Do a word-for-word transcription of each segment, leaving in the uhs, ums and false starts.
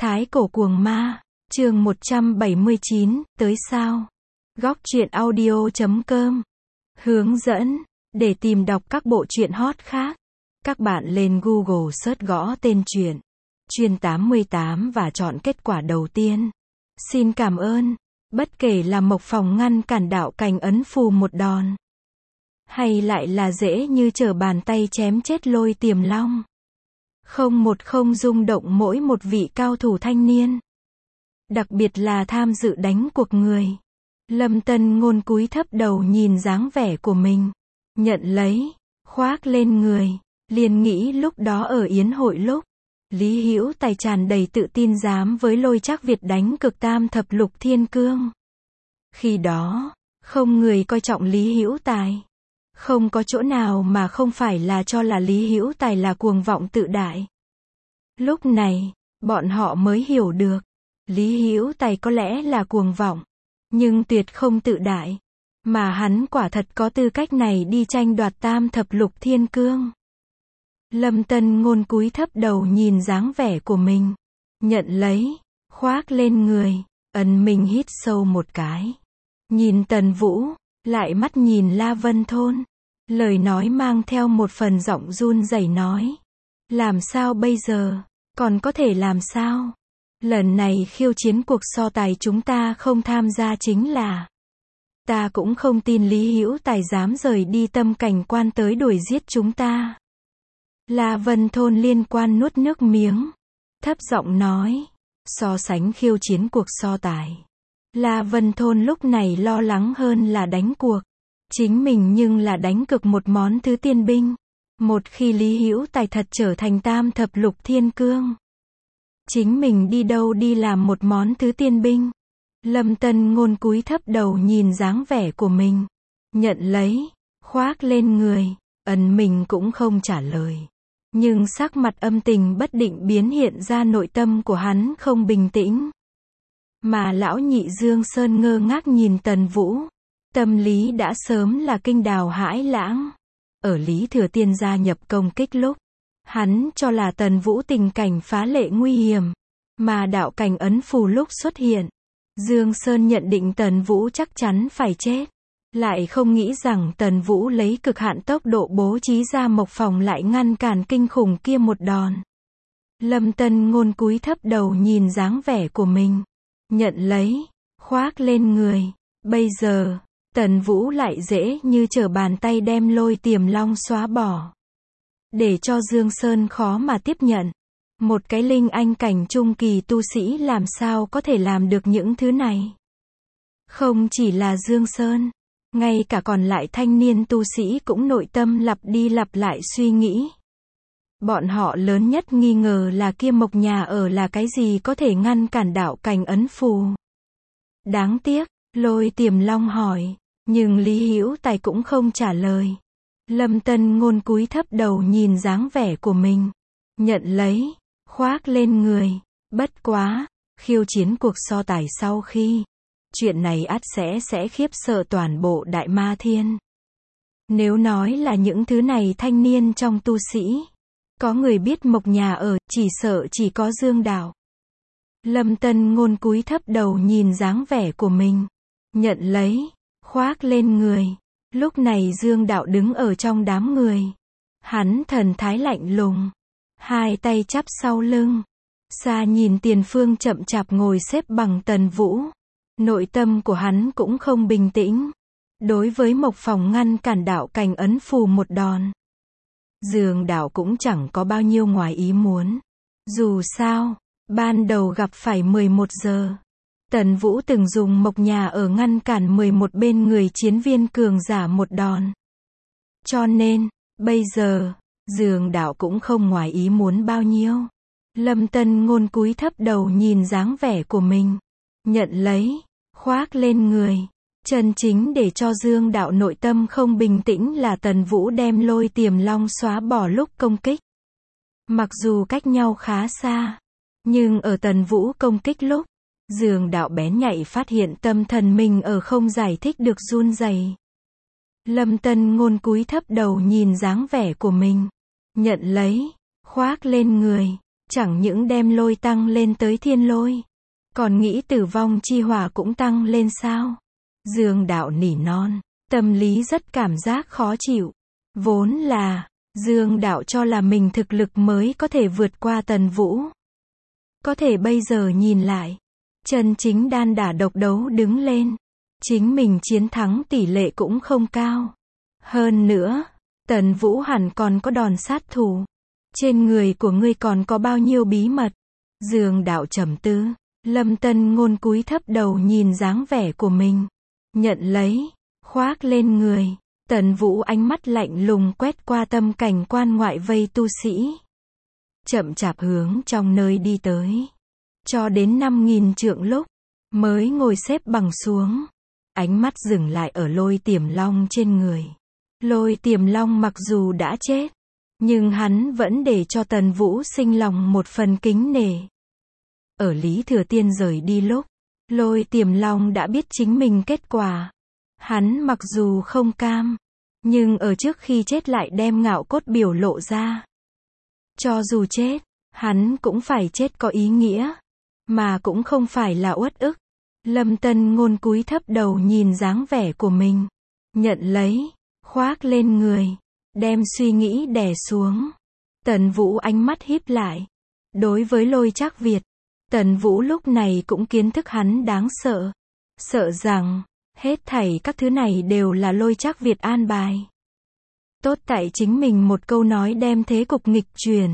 Thái cổ cuồng ma, chương một trăm bảy mươi chín, tới sao? Góc truyện audio chấm com. Hướng dẫn, để tìm đọc các bộ truyện hot khác, các bạn lên Google search gõ tên truyện Chuyên tám mươi tám và chọn kết quả đầu tiên. Xin cảm ơn. Bất kể là Mộc Phòng ngăn cản Đạo Cảnh ấn phù một đòn, hay lại là dễ như trở bàn tay chém chết Lôi Tiềm Long, không một không rung động mỗi một vị cao thủ thanh niên. Đặc biệt là tham dự đánh cuộc người. Lâm Tân Ngôn cúi thấp đầu nhìn dáng vẻ của mình, nhận lấy, khoác lên người, liền nghĩ lúc đó ở yến hội lúc, Lý Hữu Tài tràn đầy tự tin dám với Lôi Trác Việt đánh cực tam thập lục thiên cương. Khi đó, không người coi trọng Lý Hữu Tài. Không có chỗ nào mà không phải là cho là Lý Hữu Tài là cuồng vọng tự đại. Lúc này, bọn họ mới hiểu được, Lý Hữu Tài có lẽ là cuồng vọng, nhưng tuyệt không tự đại, mà hắn quả thật có tư cách này đi tranh đoạt tam thập lục thiên cương. Lâm Tân Ngôn cúi thấp đầu nhìn dáng vẻ của mình, nhận lấy, khoác lên người, ấn mình hít sâu một cái. Nhìn Tần Vũ, lại mắt nhìn La Vân Thôn, lời nói mang theo một phần giọng run rẩy nói. Làm sao bây giờ? Còn có thể làm sao? Lần này khiêu chiến cuộc so tài chúng ta không tham gia chính là. Ta cũng không tin Lý Hữu Tài dám rời đi Tâm Cảnh Quan tới đuổi giết chúng ta. La Vân Thôn liên quan nuốt nước miếng, thấp giọng nói. So sánh khiêu chiến cuộc so tài, La Vân Thôn lúc này lo lắng hơn là đánh cuộc. Chính mình nhưng là đánh cực một món thứ tiên binh. Một khi Lý Hữu Tài thật trở thành tam thập lục thiên cương, chính mình đi đâu đi làm một món thứ tiên binh. Lâm Tân Ngôn cúi thấp đầu nhìn dáng vẻ của mình, nhận lấy, khoác lên người, ẩn mình cũng không trả lời. Nhưng sắc mặt âm tình bất định biến hiện ra nội tâm của hắn không bình tĩnh. Mà lão nhị Dương Sơn ngơ ngác nhìn Tần Vũ, tâm lý đã sớm là kinh đào hãi lãng. Ở Lý Thừa Tiên gia nhập công kích lúc, hắn cho là Tần Vũ tình cảnh phá lệ nguy hiểm, mà đạo cảnh ấn phù lúc xuất hiện, Dương Sơn nhận định Tần Vũ chắc chắn phải chết. Lại không nghĩ rằng Tần Vũ lấy cực hạn tốc độ bố trí ra Mộc Phòng lại ngăn cản kinh khủng kia một đòn. Lâm Tân Ngôn cúi thấp đầu nhìn dáng vẻ của mình, nhận lấy, khoác lên người. Bây giờ, Tần Vũ lại dễ như trở bàn tay đem Lôi Tiềm Long xóa bỏ. Để cho Dương Sơn khó mà tiếp nhận. Một cái linh anh cảnh trung kỳ tu sĩ làm sao có thể làm được những thứ này. Không chỉ là Dương Sơn, ngay cả còn lại thanh niên tu sĩ cũng nội tâm lặp đi lặp lại suy nghĩ. Bọn họ lớn nhất nghi ngờ là kia Mộc nhà ở là cái gì có thể ngăn cản đạo cảnh ấn phù. Đáng tiếc, Lôi Tiềm Long hỏi, nhưng Lý Hữu Tài cũng không trả lời. Lâm Tân Ngôn cúi thấp đầu nhìn dáng vẻ của mình, nhận lấy, khoác lên người. Bất quá, khiêu chiến cuộc so tài sau khi, chuyện này ắt sẽ sẽ khiếp sợ toàn bộ Đại Ma Thiên. Nếu nói là những thứ này thanh niên trong tu sĩ, có người biết Mộc nhà ở, chỉ sợ chỉ có Dương Đạo. Lâm Tân Ngôn cúi thấp đầu nhìn dáng vẻ của mình, nhận lấy, khoác lên người. Lúc này Dương Đạo đứng ở trong đám người. Hắn thần thái lạnh lùng, hai tay chắp sau lưng, xa nhìn tiền phương chậm chạp ngồi xếp bằng Tần Vũ. Nội tâm của hắn cũng không bình tĩnh. Đối với Mộc Phòng ngăn cản đạo cảnh ấn phù một đòn, Dương Đạo cũng chẳng có bao nhiêu ngoài ý muốn. Dù sao, ban đầu gặp phải mười một giờ, Tần Vũ từng dùng Mộc nhà ở ngăn cản mười một bên người chiến viên cường giả một đòn. Cho nên, bây giờ, Dương Đạo cũng không ngoài ý muốn bao nhiêu. Lâm Tân Ngôn cúi thấp đầu nhìn dáng vẻ của mình, nhận lấy, khoác lên người. Chân chính để cho Dương Đạo nội tâm không bình tĩnh là Tần Vũ đem Lôi Tiềm Long xóa bỏ lúc công kích. Mặc dù cách nhau khá xa, nhưng ở Tần Vũ công kích lúc, Dương Đạo bén nhạy phát hiện tâm thần mình ở không giải thích được run rẩy. Lâm Tân Ngôn cúi thấp đầu nhìn dáng vẻ của mình, nhận lấy, khoác lên người. Chẳng những đem lôi tăng lên tới thiên lôi, còn nghĩ tử vong chi hỏa cũng tăng lên sao? Dương Đạo nỉ non, tâm lý rất cảm giác khó chịu. Vốn là, Dương Đạo cho là mình thực lực mới có thể vượt qua Tần Vũ. Có thể bây giờ nhìn lại, chân chính đan đả độc đấu đứng lên, chính mình chiến thắng tỷ lệ cũng không cao. Hơn nữa, Tần Vũ hẳn còn có đòn sát thủ. Trên người của ngươi còn có bao nhiêu bí mật? Dương Đạo trầm tư. Lâm Tân Ngôn cúi thấp đầu nhìn dáng vẻ của mình. Nhận lấy, khoác lên người. Tần Vũ ánh mắt lạnh lùng quét qua tâm cảnh quan ngoại vây tu sĩ. Chậm chạp hướng trong nơi đi tới. Cho đến năm nghìn trượng lúc, mới ngồi xếp bằng xuống. Ánh mắt dừng lại ở Lôi Tiềm Long trên người. Lôi Tiềm Long mặc dù đã chết, nhưng hắn vẫn để cho Tần Vũ sinh lòng một phần kính nể. Ở Lý Thừa Tiên rời đi lúc, Lôi Tiềm Long đã biết chính mình kết quả. Hắn mặc dù không cam, nhưng ở trước khi chết lại đem ngạo cốt biểu lộ ra. Cho dù chết, hắn cũng phải chết có ý nghĩa, mà cũng không phải là uất ức. Lâm Tân Ngôn cúi thấp đầu nhìn dáng vẻ của mình. Nhận lấy, khoác lên người, đem suy nghĩ đè xuống. Tần Vũ ánh mắt híp lại. Đối với Lôi Trác Việt, Tần Vũ lúc này cũng kiến thức hắn đáng sợ. Sợ rằng, hết thảy các thứ này đều là Lôi Trác Việt an bài. Tốt tại chính mình một câu nói đem thế cục nghịch chuyển.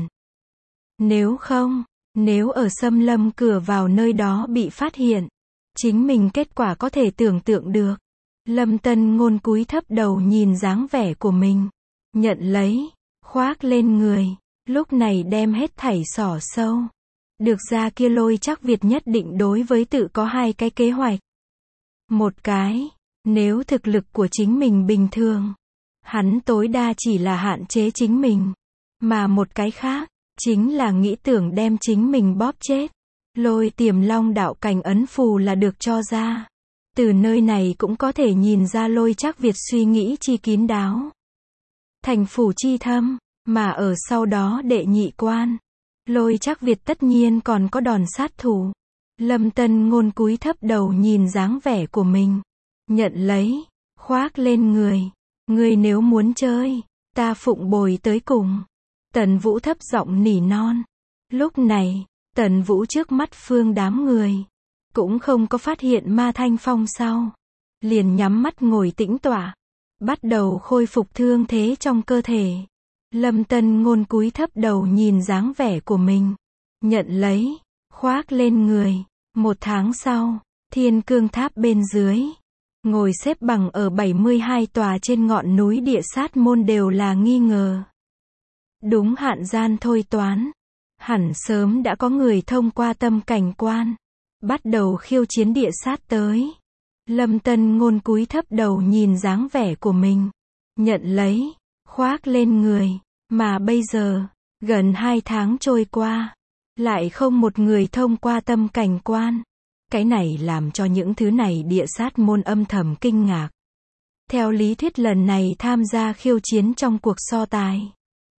Nếu không, nếu ở Xâm Lâm cửa vào nơi đó bị phát hiện, chính mình kết quả có thể tưởng tượng được. Lâm Tân Ngôn cúi thấp đầu nhìn dáng vẻ của mình. Nhận lấy, khoác lên người, lúc này đem hết thảy xỏ sâu. Được ra kia Lôi Trác Việt nhất định đối với tự có hai cái kế hoạch. Một cái, nếu thực lực của chính mình bình thường, hắn tối đa chỉ là hạn chế chính mình. Mà một cái khác, chính là nghĩ tưởng đem chính mình bóp chết. Lôi Tiềm Long đạo cảnh ấn phù là được cho ra. Từ nơi này cũng có thể nhìn ra Lôi Trác Việt suy nghĩ chi kín đáo. Thành phủ chi thâm, mà ở sau đó đệ nhị quan. Lôi Trác Việt tất nhiên còn có đòn sát thủ. Lâm Tân Ngôn cúi thấp đầu nhìn dáng vẻ của mình. Nhận lấy, khoác lên người. Ngươi nếu muốn chơi, ta phụng bồi tới cùng. Tần Vũ thấp giọng nỉ non. Lúc này, Tần Vũ trước mắt phương đám người, cũng không có phát hiện Ma Thanh Phong sau. Liền nhắm mắt ngồi tĩnh tọa, bắt đầu khôi phục thương thế trong cơ thể. Lâm Tân Ngôn cúi thấp đầu nhìn dáng vẻ của mình. Nhận lấy, khoác lên người. Một tháng sau, Thiên Cương Tháp bên dưới, ngồi xếp bằng ở bảy mươi hai tòa trên ngọn núi Địa Sát Môn đều là nghi ngờ. Đúng hạn gian thôi toán, hẳn sớm đã có người thông qua tâm cảnh quan, bắt đầu khiêu chiến địa sát tới. Lâm Tân Ngôn cúi thấp đầu nhìn dáng vẻ của mình. Nhận lấy, khoác lên người. Mà bây giờ, gần hai tháng trôi qua, lại không một người thông qua tâm cảnh quan. Cái này làm cho những thứ này địa sát môn âm thầm kinh ngạc. Theo lý thuyết lần này tham gia khiêu chiến trong cuộc so tài,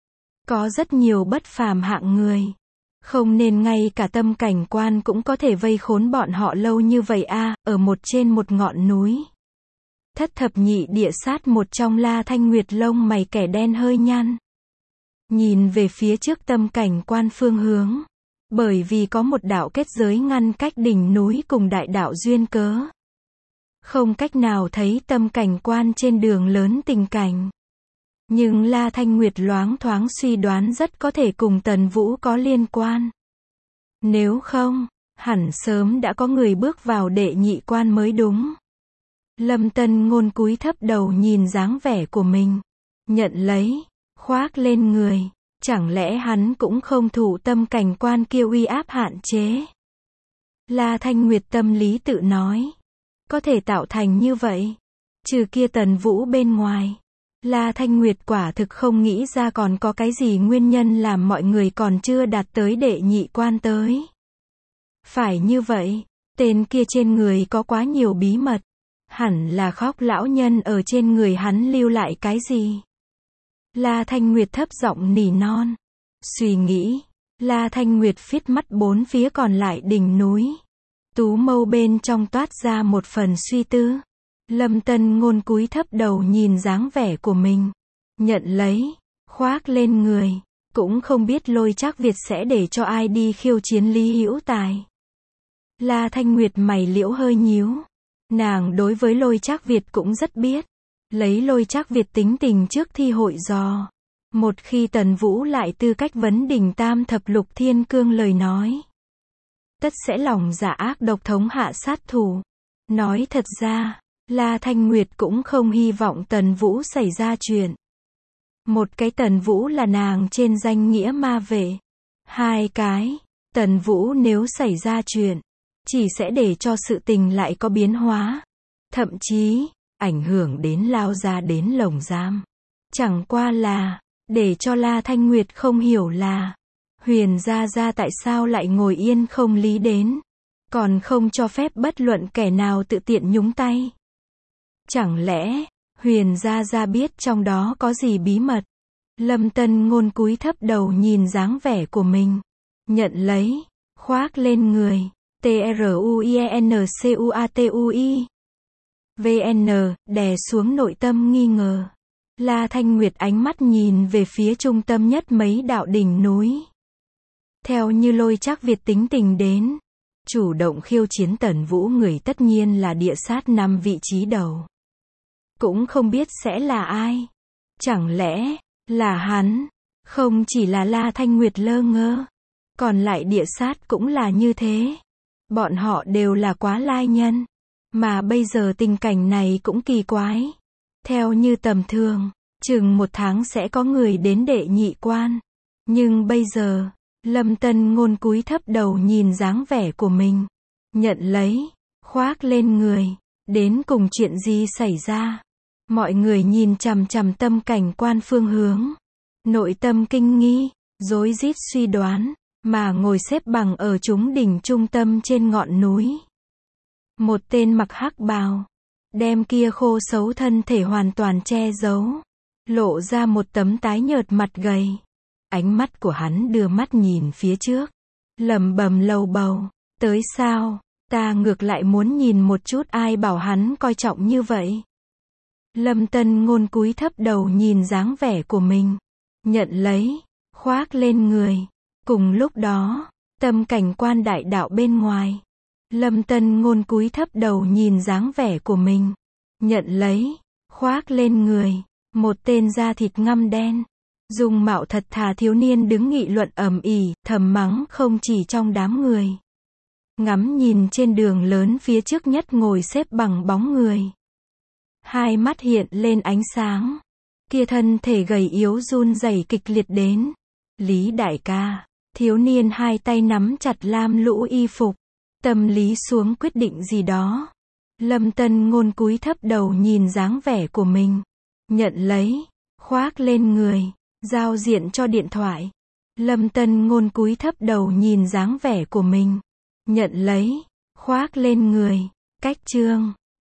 có rất nhiều bất phàm hạng người. Không nên ngay cả tâm cảnh quan cũng có thể vây khốn bọn họ lâu như vậy a. À, ở một trên một ngọn núi. Thất thập nhị địa sát một trong La Thanh Nguyệt lông mày kẻ đen hơi nhăn. Nhìn về phía trước tâm cảnh quan phương hướng. Bởi vì có một đạo kết giới ngăn cách đỉnh núi cùng đại đạo duyên cớ. Không cách nào thấy tâm cảnh quan trên đường lớn tình cảnh. Nhưng La Thanh Nguyệt loáng thoáng suy đoán rất có thể cùng Tần Vũ có liên quan. Nếu không, hẳn sớm đã có người bước vào đệ nhị quan mới đúng. Lâm Tân Ngôn cúi thấp đầu nhìn dáng vẻ của mình. Nhận lấy, khoác lên người. Chẳng lẽ hắn cũng không thụ tâm cảnh quan kia uy áp hạn chế? La Thanh Nguyệt tâm lý tự nói. Có thể tạo thành như vậy. Trừ kia Tần Vũ bên ngoài. La Thanh Nguyệt quả thực không nghĩ ra còn có cái gì nguyên nhân làm mọi người còn chưa đạt tới đệ nhị quan tới. Phải như vậy, tên kia trên người có quá nhiều bí mật. Hẳn là Khóc lão nhân ở trên người hắn lưu lại cái gì? La Thanh Nguyệt thấp giọng nỉ non. Suy nghĩ, La Thanh Nguyệt phít mắt bốn phía còn lại đỉnh núi. Tú mâu bên trong toát ra một phần suy tư. Lâm Tân Ngôn cúi thấp đầu nhìn dáng vẻ của mình. Nhận lấy, khoác lên người. Cũng không biết Lôi Trác Việt sẽ để cho ai đi khiêu chiến Lý Hữu Tài. La Thanh Nguyệt mày liễu hơi nhíu. Nàng đối với Lôi Trác Việt cũng rất biết. Lấy Lôi Trác Việt tính tình trước thi hội dò. Một khi Tần Vũ lại tư cách vấn đỉnh tam thập lục thiên cương lời nói. Tất sẽ lòng dạ ác độc thống hạ sát thủ. Nói thật ra, La Thanh Nguyệt cũng không hy vọng Tần Vũ xảy ra chuyện. Một cái Tần Vũ là nàng trên danh nghĩa ma vệ. Hai cái, Tần Vũ nếu xảy ra chuyện, chỉ sẽ để cho sự tình lại có biến hóa. Thậm chí, ảnh hưởng đến lao ra đến lồng giam. Chẳng qua là, để cho La Thanh Nguyệt không hiểu là, Huyền Gia Gia tại sao lại ngồi yên không lý đến. Còn không cho phép bất luận kẻ nào tự tiện nhúng tay. Chẳng lẽ, Huyền Gia Gia biết trong đó có gì bí mật? Lâm Tân Ngôn cúi thấp đầu nhìn dáng vẻ của mình. Nhận lấy, khoác lên người. T R U I N C U A T U I V N, đè xuống nội tâm nghi ngờ. La Thanh Nguyệt ánh mắt nhìn về phía trung tâm nhất mấy đạo đỉnh núi. Theo như Lôi Trác Việt tính tình đến, chủ động khiêu chiến Tần Vũ người tất nhiên là địa sát năm vị trí đầu. Cũng không biết sẽ là ai. Chẳng lẽ, là hắn? Không chỉ là La Thanh Nguyệt lơ ngơ. Còn lại địa sát cũng là như thế. Bọn họ đều là quá lai nhân. Mà bây giờ tình cảnh này cũng kỳ quái. Theo như tầm thường, chừng một tháng sẽ có người đến đệ nhị quan. Nhưng bây giờ, Lâm Tân Ngôn cúi thấp đầu nhìn dáng vẻ của mình. Nhận lấy, khoác lên người. Đến cùng chuyện gì xảy ra? Mọi người nhìn chằm chằm tâm cảnh quan phương hướng. Nội tâm kinh nghi, rối rít suy đoán, mà ngồi xếp bằng ở chúng đỉnh trung tâm trên ngọn núi. Một tên mặc hắc bào, đem kia khô xấu thân thể hoàn toàn che giấu, lộ ra một tấm tái nhợt mặt gầy. Ánh mắt của hắn đưa mắt nhìn phía trước, lẩm bẩm lầu bầu, tới sao, ta ngược lại muốn nhìn một chút ai bảo hắn coi trọng như vậy. Lâm Tân Ngôn cúi thấp đầu nhìn dáng vẻ của mình, nhận lấy, khoác lên người. Cùng lúc đó, tâm cảnh quan đại đạo bên ngoài. Lâm Tân Ngôn cúi thấp đầu nhìn dáng vẻ của mình, nhận lấy, khoác lên người. Một tên da thịt ngăm đen, dung mạo thật thà thiếu niên đứng nghị luận ầm ĩ, thầm mắng không chỉ trong đám người. Ngắm nhìn trên đường lớn phía trước nhất ngồi xếp bằng bóng người. Hai mắt hiện lên ánh sáng. Kia thân thể gầy yếu run rẩy kịch liệt đến. Lý đại ca, thiếu niên hai tay nắm chặt lam lũ y phục. Tâm lý xuống quyết định gì đó. Lâm Tân Ngôn cúi thấp đầu nhìn dáng vẻ của mình. Nhận lấy, khoác lên người, giao diện cho điện thoại. Lâm Tân Ngôn cúi thấp đầu nhìn dáng vẻ của mình. Nhận lấy, khoác lên người, cách chương.